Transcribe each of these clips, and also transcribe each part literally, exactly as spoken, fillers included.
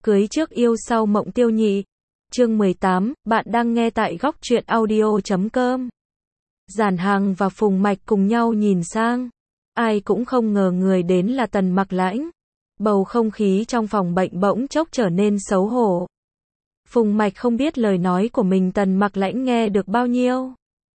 Cưới trước yêu sau mộng tiêu nhị. Chương mười tám, bạn đang nghe tại góc truyện audio chấm com. Giản Hàng và Phùng Mạch cùng nhau nhìn sang. Ai cũng không ngờ người đến là Tần Mặc Lãnh. Bầu không khí trong phòng bệnh bỗng chốc trở nên xấu hổ. Phùng Mạch không biết lời nói của mình Tần Mặc Lãnh nghe được bao nhiêu.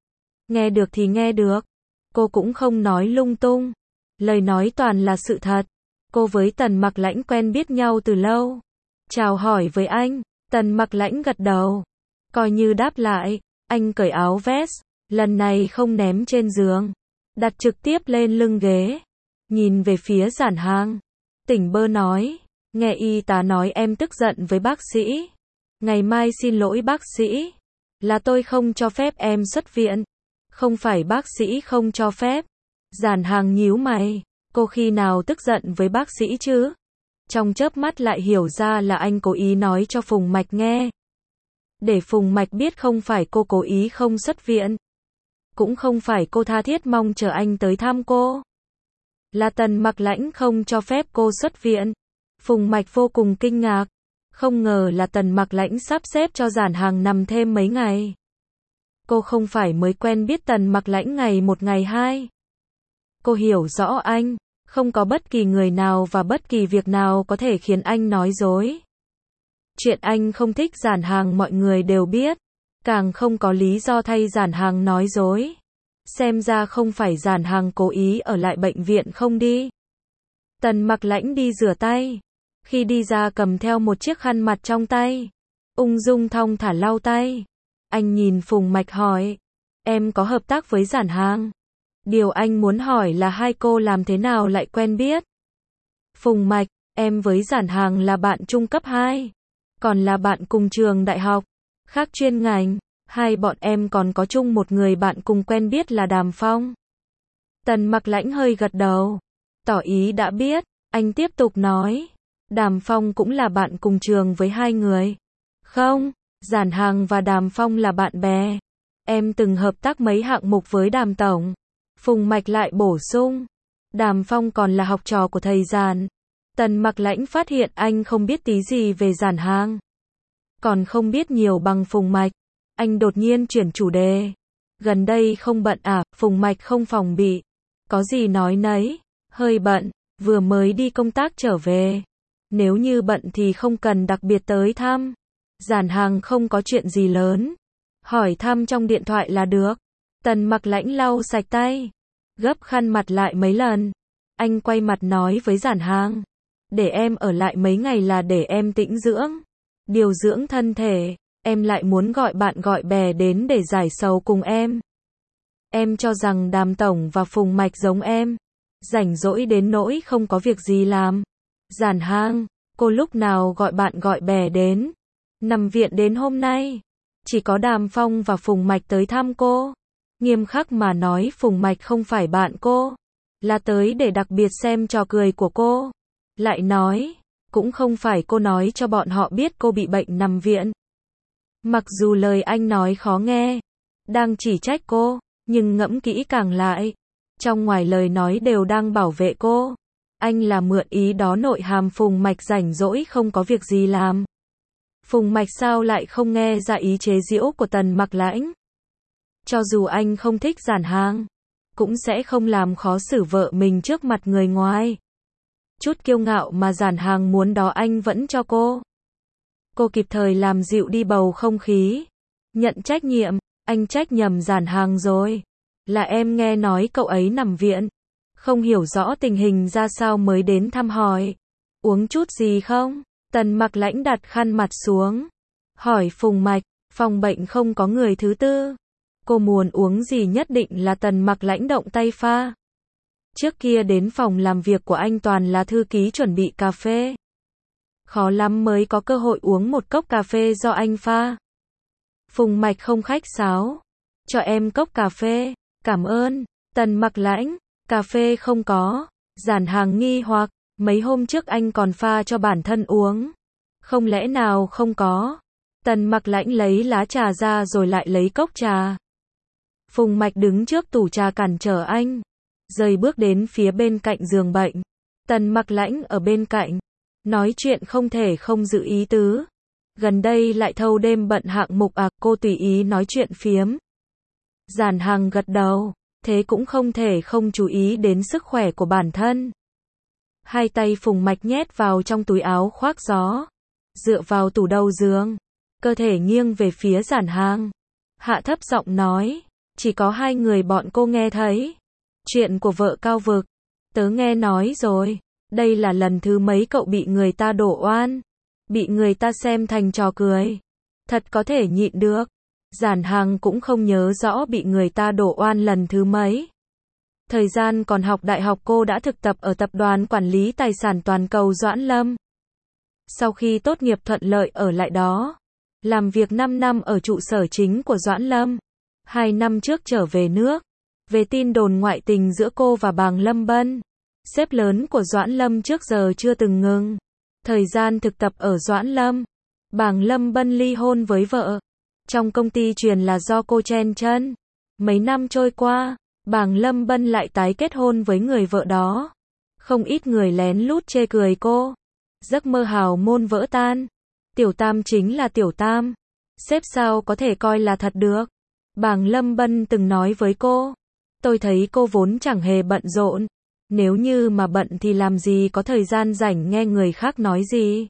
Nghe được thì nghe được. Cô cũng không nói lung tung. Lời nói toàn là sự thật. Cô với Tần Mặc Lãnh quen biết nhau từ lâu. Chào hỏi với anh. Tần Mặc Lãnh gật đầu. Coi như đáp lại. Anh cởi áo vest. Lần này không ném trên giường. Đặt trực tiếp lên lưng ghế. Nhìn về phía Giản Hàng. Tỉnh bơ nói. Nghe y tá nói em tức giận với bác sĩ. Ngày mai xin lỗi bác sĩ. Là tôi không cho phép em xuất viện. Không phải bác sĩ không cho phép. Giản Hàng nhíu mày. Cô khi nào tức giận với bác sĩ chứ? Trong chớp mắt lại hiểu ra là anh cố ý nói cho Phùng Mạch nghe. Để Phùng Mạch biết không phải cô cố ý không xuất viện. Cũng không phải cô tha thiết mong chờ anh tới thăm cô. Là Tần Mặc Lãnh không cho phép cô xuất viện. Phùng Mạch vô cùng kinh ngạc. Không ngờ là Tần Mặc Lãnh sắp xếp cho Giản Hàng nằm thêm mấy ngày. Cô không phải mới quen biết Tần Mặc Lãnh ngày một ngày hai. Cô hiểu rõ anh. Không có bất kỳ người nào và bất kỳ việc nào có thể khiến anh nói dối. Chuyện anh không thích Giản Hàng mọi người đều biết. Càng không có lý do thay Giản Hàng nói dối. Xem ra không phải Giản Hàng cố ý ở lại bệnh viện không đi. Tần Mặc Lãnh đi rửa tay. Khi đi ra cầm theo một chiếc khăn mặt trong tay. Ung dung thong thả lau tay. Anh nhìn Phùng Mạch hỏi. Em có hợp tác với Giản Hàng? Điều anh muốn hỏi là hai cô làm thế nào lại quen biết? Phùng Mạch, em với Giản Hàng là bạn trung cấp hai. Còn là bạn cùng trường đại học. Khác chuyên ngành. Hai bọn em còn có chung một người bạn cùng quen biết là Đàm Phong. Tần Mặc Lãnh hơi gật đầu. Tỏ ý đã biết. Anh tiếp tục nói. Đàm Phong cũng là bạn cùng trường với hai người. Không, Giản Hàng và Đàm Phong là bạn bè. Em từng hợp tác mấy hạng mục với Đàm Tổng. Phùng Mạch lại bổ sung. Đàm Phong còn là học trò của thầy Giản. Tần Mặc Lãnh phát hiện anh không biết tí gì về Giản Hàng. Còn không biết nhiều bằng Phùng Mạch. Anh đột nhiên chuyển chủ đề. Gần đây không bận à? Phùng Mạch không phòng bị. Có gì nói nấy. Hơi bận. Vừa mới đi công tác trở về. Nếu như bận thì không cần đặc biệt tới thăm. Giản Hàng không có chuyện gì lớn. Hỏi thăm trong điện thoại là được. Tần Mặc Lãnh lau sạch tay. Gấp khăn mặt lại mấy lần. Anh quay mặt nói với Giản Hàng. Để em ở lại mấy ngày là để em tĩnh dưỡng. Điều dưỡng thân thể. Em lại muốn gọi bạn gọi bè đến để giải sầu cùng em. Em cho rằng Đàm Tổng và Phùng Mạch giống em. Rảnh rỗi đến nỗi không có việc gì làm. Giản Hàng, cô lúc nào gọi bạn gọi bè đến. Nằm viện đến hôm nay. Chỉ có Đàm Phong và Phùng Mạch tới thăm cô. Nghiêm khắc mà nói Phùng Mạch không phải bạn cô. Là tới để đặc biệt xem trò cười của cô. Lại nói, cũng không phải cô nói cho bọn họ biết cô bị bệnh nằm viện. Mặc dù lời anh nói khó nghe. Đang chỉ trách cô. Nhưng ngẫm kỹ càng lại. Trong ngoài lời nói đều đang bảo vệ cô. Anh là mượn ý đó nội hàm Phùng Mạch rảnh rỗi không có việc gì làm. Phùng Mạch sao lại không nghe ra ý chế giễu của Tần Mặc Lãnh. Cho dù anh không thích Giản Hàng. Cũng sẽ không làm khó xử vợ mình trước mặt người ngoài. Chút kiêu ngạo mà Giản Hàng muốn đó anh vẫn cho cô. Cô kịp thời làm dịu đi bầu không khí. Nhận trách nhiệm. Anh trách nhầm Giản Hàng rồi. Là em nghe nói cậu ấy nằm viện. Không hiểu rõ tình hình ra sao mới đến thăm hỏi. Uống chút gì không? Tần Mặc Lãnh đặt khăn mặt xuống. Hỏi Phùng Mạch. Phòng bệnh không có người thứ tư. Cô muốn uống gì nhất định là Tần Mặc Lãnh động tay pha. Trước kia đến phòng làm việc của anh toàn là thư ký chuẩn bị cà phê. Khó lắm mới có cơ hội uống một cốc cà phê do anh pha. Phùng Mạch không khách sáo. Cho em cốc cà phê. Cảm ơn. Tần Mặc Lãnh. Cà phê không có. Giản Hàng nghi hoặc. Mấy hôm trước anh còn pha cho bản thân uống. Không lẽ nào không có. Tần Mặc Lãnh lấy lá trà ra rồi lại lấy cốc trà. Phùng Mạch đứng trước tủ trà cản trở anh. Rời bước đến phía bên cạnh giường bệnh. Tần Mặc Lãnh ở bên cạnh. Nói chuyện không thể không giữ ý tứ. Gần đây lại thâu đêm bận hạng mục à, cô tùy ý nói chuyện phiếm. Giản Hằng gật đầu, thế cũng không thể không chú ý đến sức khỏe của bản thân. Hai tay Phùng Mạch nhét vào trong túi áo khoác gió, dựa vào tủ đầu giường, cơ thể nghiêng về phía Giản Hằng. Hạ thấp giọng nói, chỉ có hai người bọn cô nghe thấy. Chuyện của vợ Cao Vực, tớ nghe nói rồi, đây là lần thứ mấy cậu bị người ta đổ oan, bị người ta xem thành trò cười. Thật có thể nhịn được. Giản Hằng cũng không nhớ rõ bị người ta đổ oan lần thứ mấy. Thời gian còn học đại học cô đã thực tập ở tập đoàn quản lý tài sản toàn cầu Doãn Lâm. Sau khi tốt nghiệp thuận lợi ở lại đó, làm việc năm năm ở trụ sở chính của Doãn Lâm. Hai năm trước trở về nước, về tin đồn ngoại tình giữa cô và Bàng Lâm Bân. Sếp lớn của Doãn Lâm trước giờ chưa từng ngừng. Thời gian thực tập ở Doãn Lâm, Bàng Lâm Bân ly hôn với vợ. Trong công ty truyền là do cô chen chân. Mấy năm trôi qua, Bàng Lâm Bân lại tái kết hôn với người vợ đó. Không ít người lén lút chê cười cô. Giấc mơ hào môn vỡ tan. Tiểu Tam chính là Tiểu Tam. Sếp sao có thể coi là thật được. Bàng Lâm Bân từng nói với cô. Tôi thấy cô vốn chẳng hề bận rộn. Nếu như mà bận thì làm gì có thời gian rảnh nghe người khác nói gì.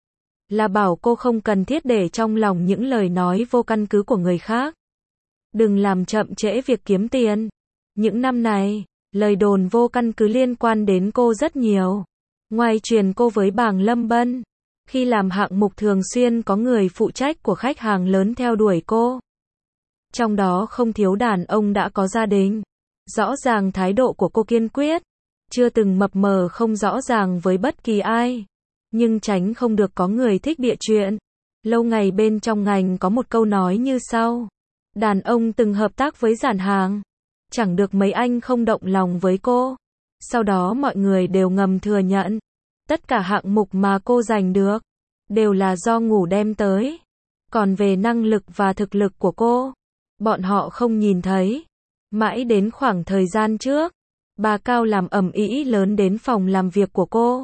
Là bảo cô không cần thiết để trong lòng những lời nói vô căn cứ của người khác. Đừng làm chậm trễ việc kiếm tiền. Những năm này, lời đồn vô căn cứ liên quan đến cô rất nhiều. Ngoài truyền cô với Bàng Lâm Bân, khi làm hạng mục thường xuyên có người phụ trách của khách hàng lớn theo đuổi cô. Trong đó không thiếu đàn ông đã có gia đình. Rõ ràng thái độ của cô kiên quyết, chưa từng mập mờ không rõ ràng với bất kỳ ai. Nhưng tránh không được có người thích bịa chuyện. Lâu ngày bên trong ngành có một câu nói như sau. Đàn ông từng hợp tác với Giản Hằng. Chẳng được mấy anh không động lòng với cô. Sau đó mọi người đều ngầm thừa nhận. Tất cả hạng mục mà cô giành được, đều là do ngủ đem tới. Còn về năng lực và thực lực của cô, bọn họ không nhìn thấy. Mãi đến khoảng thời gian trước, bà Cao làm ầm ĩ lớn đến phòng làm việc của cô.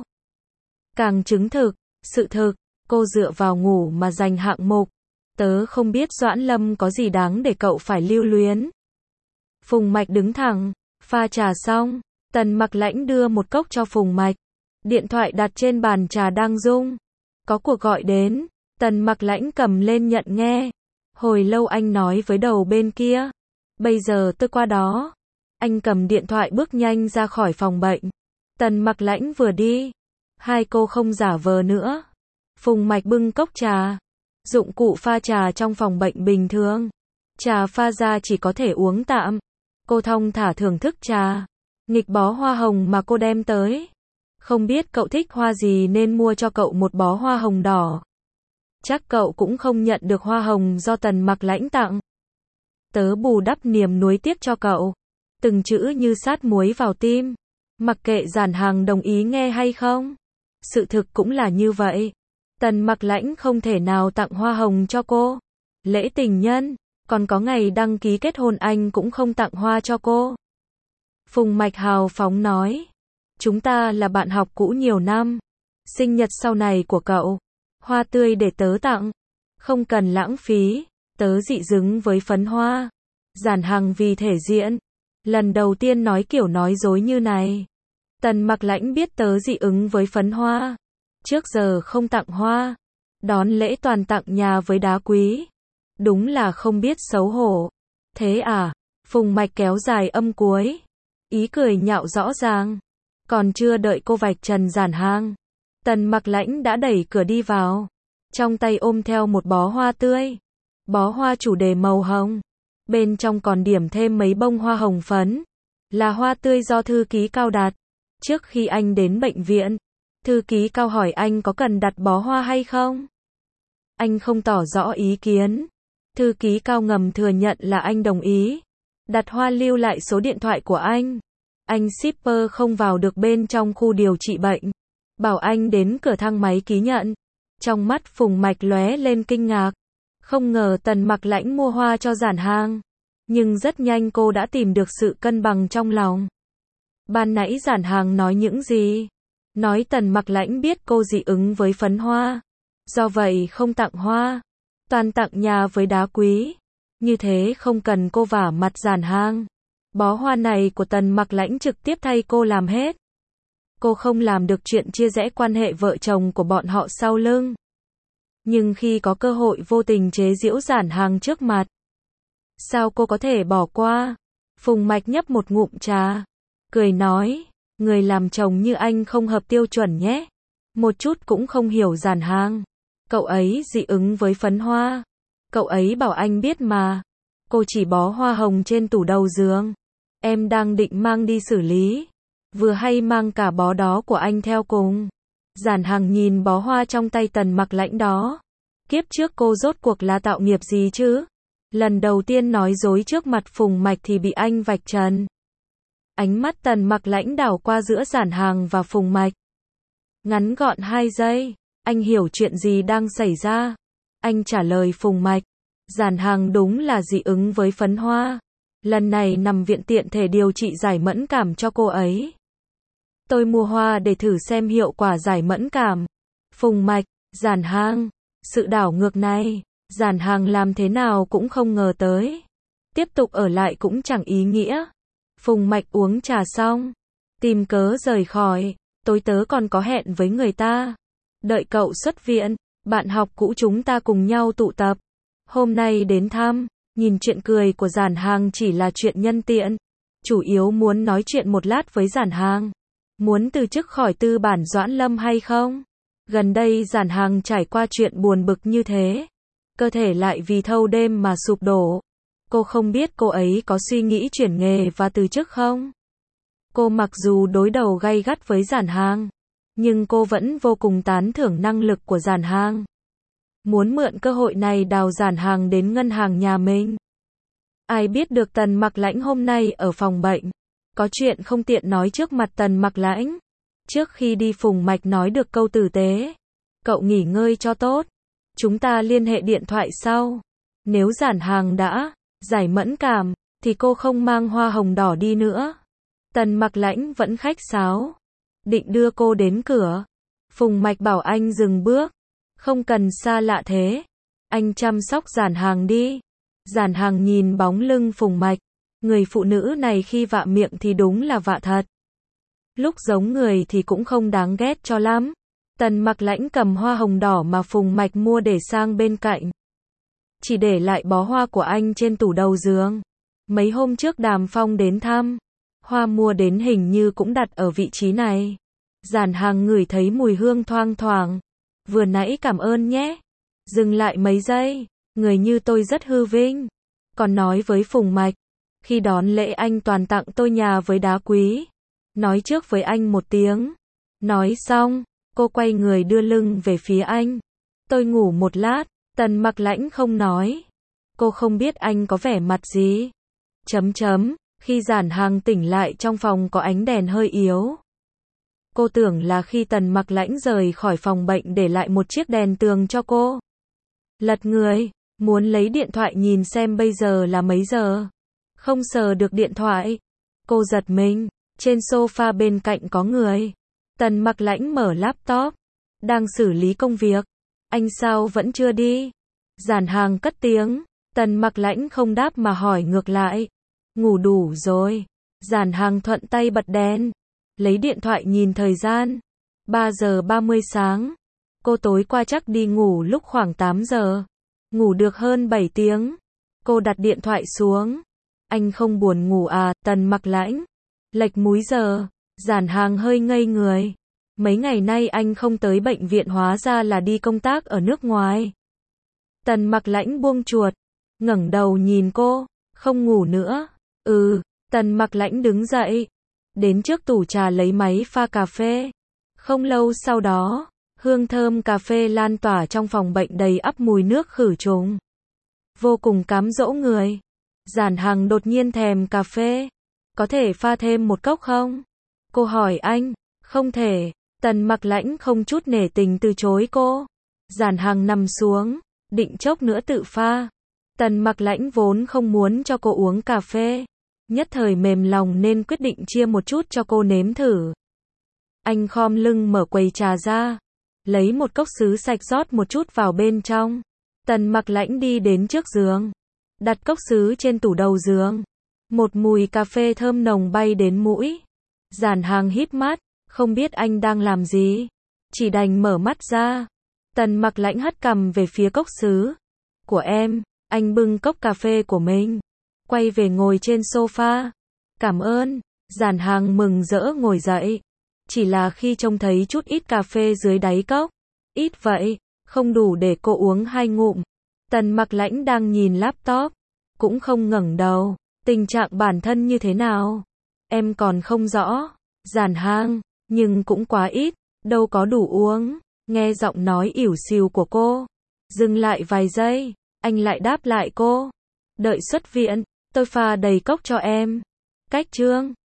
Càng chứng thực, sự thực, cô dựa vào ngủ mà giành hạng mục. Tớ không biết Doãn Lâm có gì đáng để cậu phải lưu luyến. Phùng Mạch đứng thẳng, pha trà xong, Tần Mặc Lãnh đưa một cốc cho Phùng Mạch. Điện thoại đặt trên bàn trà đang rung. Có cuộc gọi đến, Tần Mặc Lãnh cầm lên nhận nghe. Hồi lâu anh nói với đầu bên kia. Bây giờ tôi qua đó. Anh cầm điện thoại bước nhanh ra khỏi phòng bệnh. Tần Mặc Lãnh vừa đi, hai cô không giả vờ nữa. Phùng Mạch bưng cốc trà. Dụng cụ pha trà trong phòng bệnh bình thường. Trà pha ra chỉ có thể uống tạm. Cô thong thả thưởng thức trà. Nghịch bó hoa hồng mà cô đem tới. Không biết cậu thích hoa gì nên mua cho cậu một bó hoa hồng đỏ. Chắc cậu cũng không nhận được hoa hồng do Tần Mặc Lãnh tặng. Tớ bù đắp niềm nuối tiếc cho cậu. Từng chữ như sát muối vào tim. Mặc kệ Giản Hằng đồng ý nghe hay không. Sự thực cũng là như vậy. Tần Mặc Lãnh không thể nào tặng hoa hồng cho cô. Lễ tình nhân, còn có ngày đăng ký kết hôn anh cũng không tặng hoa cho cô. Phùng Mạch hào phóng nói. Chúng ta là bạn học cũ nhiều năm. Sinh nhật sau này của cậu, hoa tươi để tớ tặng. Không cần lãng phí. Tớ dị dứng với phấn hoa. Giản Hằng vì thể diện, lần đầu tiên nói kiểu nói dối như này. Tần Mặc Lãnh biết tớ dị ứng với phấn hoa. Trước giờ không tặng hoa. Đón lễ toàn tặng nhà với đá quý. Đúng là không biết xấu hổ. Thế à? Phùng Mạch kéo dài âm cuối. Ý cười nhạo rõ ràng. Còn chưa đợi cô vạch trần Giản Hằng, Tần Mặc Lãnh đã đẩy cửa đi vào. Trong tay ôm theo một bó hoa tươi. Bó hoa chủ đề màu hồng. Bên trong còn điểm thêm mấy bông hoa hồng phấn. Là hoa tươi do thư ký Cao đặt. Trước khi anh đến bệnh viện, thư ký Cao hỏi anh có cần đặt bó hoa hay không. Anh không tỏ rõ ý kiến. Thư ký Cao ngầm thừa nhận là anh đồng ý. Đặt hoa lưu lại số điện thoại của anh. Anh shipper không vào được bên trong khu điều trị bệnh. Bảo anh đến cửa thang máy ký nhận. Trong mắt Phùng Mạch lóe lên kinh ngạc. Không ngờ Tần Mặc Lãnh mua hoa cho Giản Hằng. Nhưng rất nhanh cô đã tìm được sự cân bằng trong lòng. Ban nãy Giản Hằng nói những gì? Nói Tần Mặc Lãnh biết cô dị ứng với phấn hoa. Do vậy không tặng hoa. Toàn tặng nhà với đá quý. Như thế không cần cô vả mặt Giản Hàng. Bó hoa này của Tần Mặc Lãnh trực tiếp thay cô làm hết. Cô không làm được chuyện chia rẽ quan hệ vợ chồng của bọn họ sau lưng. Nhưng khi có cơ hội vô tình chế giễu Giản Hàng trước mặt. Sao cô có thể bỏ qua? Phùng Mạch nhấp một ngụm trà. Cười nói, người làm chồng như anh không hợp tiêu chuẩn nhé. Một chút cũng không hiểu Giản Hàng. Cậu ấy dị ứng với phấn hoa. Cậu ấy bảo anh biết mà. Cô chỉ bó hoa hồng trên tủ đầu giường. Em đang định mang đi xử lý. Vừa hay mang cả bó đó của anh theo cùng. Giản Hàng nhìn bó hoa trong tay Tần Mặc Lãnh đó. Kiếp trước cô rốt cuộc là tạo nghiệp gì chứ? Lần đầu tiên nói dối trước mặt Phùng Mạch thì bị anh vạch trần. Ánh mắt Tần Mặc Lãnh đảo qua giữa Giản Hàng và Phùng Mạch. Ngắn gọn hai giây. Anh hiểu chuyện gì đang xảy ra. Anh trả lời Phùng Mạch. Giản Hàng đúng là dị ứng với phấn hoa. Lần này nằm viện tiện thể điều trị giải mẫn cảm cho cô ấy. Tôi mua hoa để thử xem hiệu quả giải mẫn cảm. Phùng Mạch, Giản Hàng. Sự đảo ngược này, Giản Hàng làm thế nào cũng không ngờ tới. Tiếp tục ở lại cũng chẳng ý nghĩa. Phùng Mạch uống trà xong. Tìm cớ rời khỏi. Tối tớ còn có hẹn với người ta. Đợi cậu xuất viện, bạn học cũ chúng ta cùng nhau tụ tập. Hôm nay đến thăm, nhìn chuyện cười của Giản Hàng chỉ là chuyện nhân tiện. Chủ yếu muốn nói chuyện một lát với Giản Hàng. Muốn từ chức khỏi tư bản Doãn Lâm hay không? Gần đây Giản Hàng trải qua chuyện buồn bực như thế. Cơ thể lại vì thâu đêm mà sụp đổ. Cô không biết cô ấy có suy nghĩ chuyển nghề và từ chức không? Cô mặc dù đối đầu gay gắt với Giản Hàng. Nhưng cô vẫn vô cùng tán thưởng năng lực của Giản Hàng. Muốn mượn cơ hội này đào Giản Hàng đến ngân hàng nhà mình. Ai biết được Tần Mặc Lãnh hôm nay ở phòng bệnh. Có chuyện không tiện nói trước mặt Tần Mặc Lãnh. Trước khi đi Phùng Mạch nói được câu tử tế. Cậu nghỉ ngơi cho tốt. Chúng ta liên hệ điện thoại sau. Nếu Giản Hàng đã giải mẫn cảm, thì cô không mang hoa hồng đỏ đi nữa. Tần Mặc Lãnh vẫn khách sáo. Định đưa cô đến cửa. Phùng Mạch bảo anh dừng bước. Không cần xa lạ thế. Anh chăm sóc Giản Hàng đi. Giản Hàng nhìn bóng lưng Phùng Mạch. Người phụ nữ này khi vạ miệng thì đúng là vạ thật. Lúc giống người thì cũng không đáng ghét cho lắm. Tần Mặc Lãnh cầm hoa hồng đỏ mà Phùng Mạch mua để sang bên cạnh. Chỉ để lại bó hoa của anh trên tủ đầu giường. Mấy hôm trước Đàm Phong đến thăm. Hoa mua đến hình như cũng đặt ở vị trí này. Giản Hàng ngửi thấy mùi hương thoang thoảng. Vừa nãy cảm ơn nhé. Dừng lại mấy giây. Người như tôi rất hư vinh. Còn nói với Phùng Mạch. Khi đón lễ anh toàn tặng tôi nhà với đá quý. Nói trước với anh một tiếng. Nói xong, cô quay người đưa lưng về phía anh. Tôi ngủ một lát. Tần Mặc Lãnh không nói. Cô không biết anh có vẻ mặt gì. Chấm chấm. Khi Giản Hàng tỉnh lại trong phòng có ánh đèn hơi yếu. Cô tưởng là khi Tần Mặc Lãnh rời khỏi phòng bệnh để lại một chiếc đèn tường cho cô. Lật người, muốn lấy điện thoại nhìn xem bây giờ là mấy giờ. Không sờ được điện thoại. Cô giật mình, trên sofa bên cạnh có người. Tần Mặc Lãnh mở laptop. Đang xử lý công việc. Anh sao vẫn chưa đi? Giản Hàng cất tiếng. Tần Mặc Lãnh không đáp mà hỏi ngược lại. Ngủ đủ rồi. Giản Hàng thuận tay bật đèn. Lấy điện thoại nhìn thời gian. ba giờ ba mươi sáng. Cô tối qua chắc đi ngủ lúc khoảng tám giờ. Ngủ được hơn bảy tiếng. Cô đặt điện thoại xuống. Anh không buồn ngủ à? Tần Mặc Lãnh. Lệch múi giờ. Giản Hàng hơi ngây người. Mấy ngày nay anh không tới bệnh viện hóa ra là đi công tác ở nước ngoài. Tần Mặc Lãnh buông chuột. Ngẩng đầu nhìn cô. Không ngủ nữa. Ừ. Tần Mặc Lãnh đứng dậy. Đến trước tủ trà lấy máy pha cà phê. Không lâu sau đó, hương thơm cà phê lan tỏa trong phòng bệnh đầy ắp mùi nước khử trùng. Vô cùng cám dỗ người. Giản Hàng đột nhiên thèm cà phê. Có thể pha thêm một cốc không? Cô hỏi anh. Không thể. Tần Mặc Lãnh không chút nể tình từ chối cô. Giản Hàng nằm xuống, định chốc nữa tự pha. Tần Mặc Lãnh vốn không muốn cho cô uống cà phê. Nhất thời mềm lòng nên quyết định chia một chút cho cô nếm thử. Anh khom lưng mở quầy trà ra, lấy một cốc sứ sạch rót một chút vào bên trong. Tần Mặc Lãnh đi đến trước giường, đặt cốc sứ trên tủ đầu giường. Một mùi cà phê thơm nồng bay đến mũi. Giản Hàng híp mắt, không biết anh đang làm gì, chỉ đành mở mắt ra. Tần Mặc Lãnh hất cằm về phía cốc sứ của em, anh bưng cốc cà phê của mình, quay về ngồi trên sofa. Cảm ơn. Giản Hàng mừng rỡ ngồi dậy, chỉ là khi trông thấy chút ít cà phê dưới đáy cốc, ít vậy, không đủ để cô uống hai ngụm. Tần Mặc Lãnh đang nhìn laptop, cũng không ngẩng đầu. Tình trạng bản thân như thế nào? Em còn không rõ. Giản Hàng, nhưng cũng quá ít, đâu có đủ uống. Nghe giọng nói ỉu xìu của cô, dừng lại vài giây, anh lại đáp lại cô. Đợi xuất viện, tôi pha đầy cốc cho em. Cách chương